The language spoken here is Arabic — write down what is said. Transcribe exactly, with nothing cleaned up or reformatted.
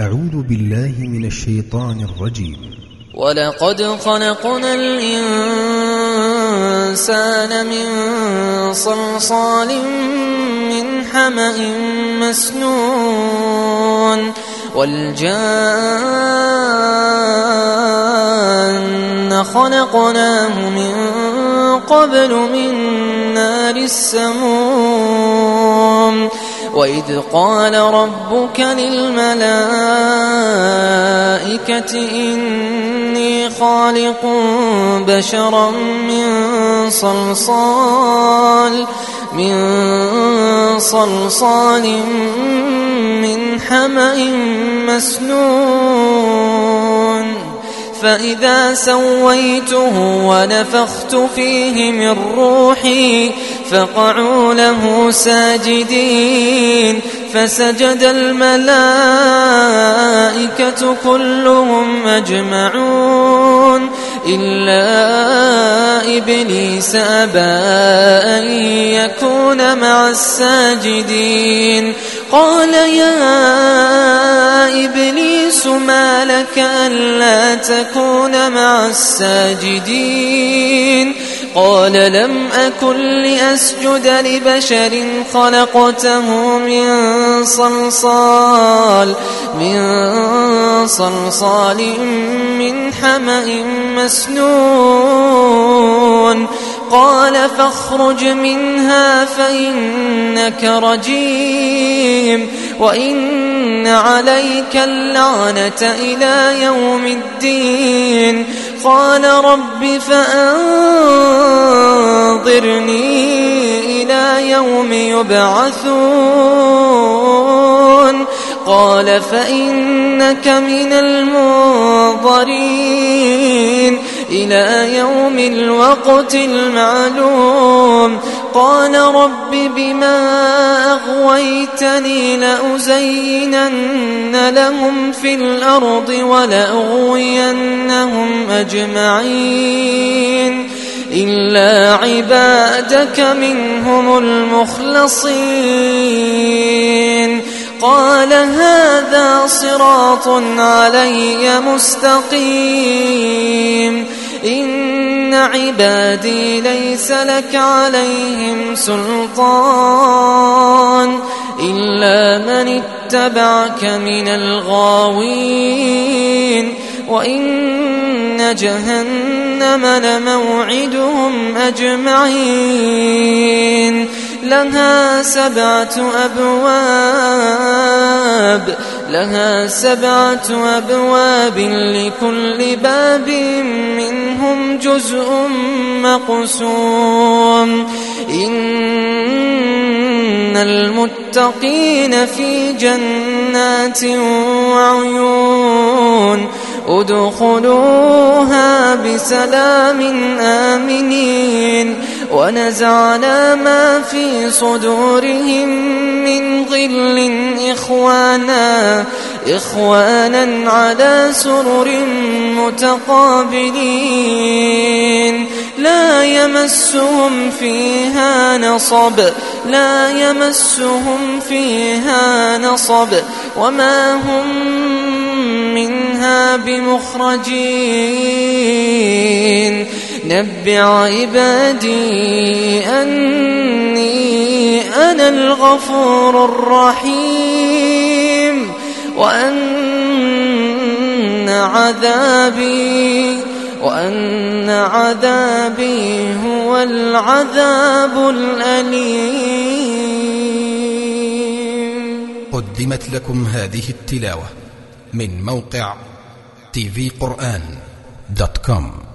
أعوذ بالله من الشيطان الرجيم. ولقد خلقنا الإنسان من صلصال من حمأ مسنون والجان خلقناه من قبل من نار السموم وإذ قال ربك للملائكة إني خالق بشرا من صلصال من صلصال من حمأ مسنون فإذا سويته ونفخت فيه من روحي فقعوا له ساجدين فسجد الملائكة كلهم أجمعون إلا إبليس أبى أن يكون مع الساجدين قال يا إبليس ما لك ألا تكون مع الساجدين قال لم أكن لأسجد لبشر خلقته من صلصال من صلصال من حمأ مسنون قال فاخرج منها فإنك رجيم وإن عليك اللعنة إلى يوم الدين قال رب فأنظرني إلى يوم يبعثون قال فإنك من المنظرين إلى يوم الوقت المعلوم قال رب بما أغويتني لأزينن لهم في الأرض ولأغوينهم أجمعين إلا عبادك منهم المخلصين قال هذا صراط علي مستقيم إن عبادي ليس لك عليهم سلطان إلا من اتبعك من الغاوين وإن جهنم لموعدهم أجمعين لها سبعة أبواب لها سبعة أبواب لكل باب منهم جزء مقسوم إن المتقين في جنات وعيون ادخلوها بسلام آمنين ونزعنا ما في صدورهم من غل إخوانا إخوانا على سرر متقابلين لا يمسهم فيها نصب لا يمسهم فيها نصب وما هم منها بمخرجين نبئ عبادي أني أنا الغفور الرحيم وأن عذابي وأن عذابي هو العذاب الأليم. قدمت لكم هذه التلاوة من موقع تي في قرآن دوت كوم.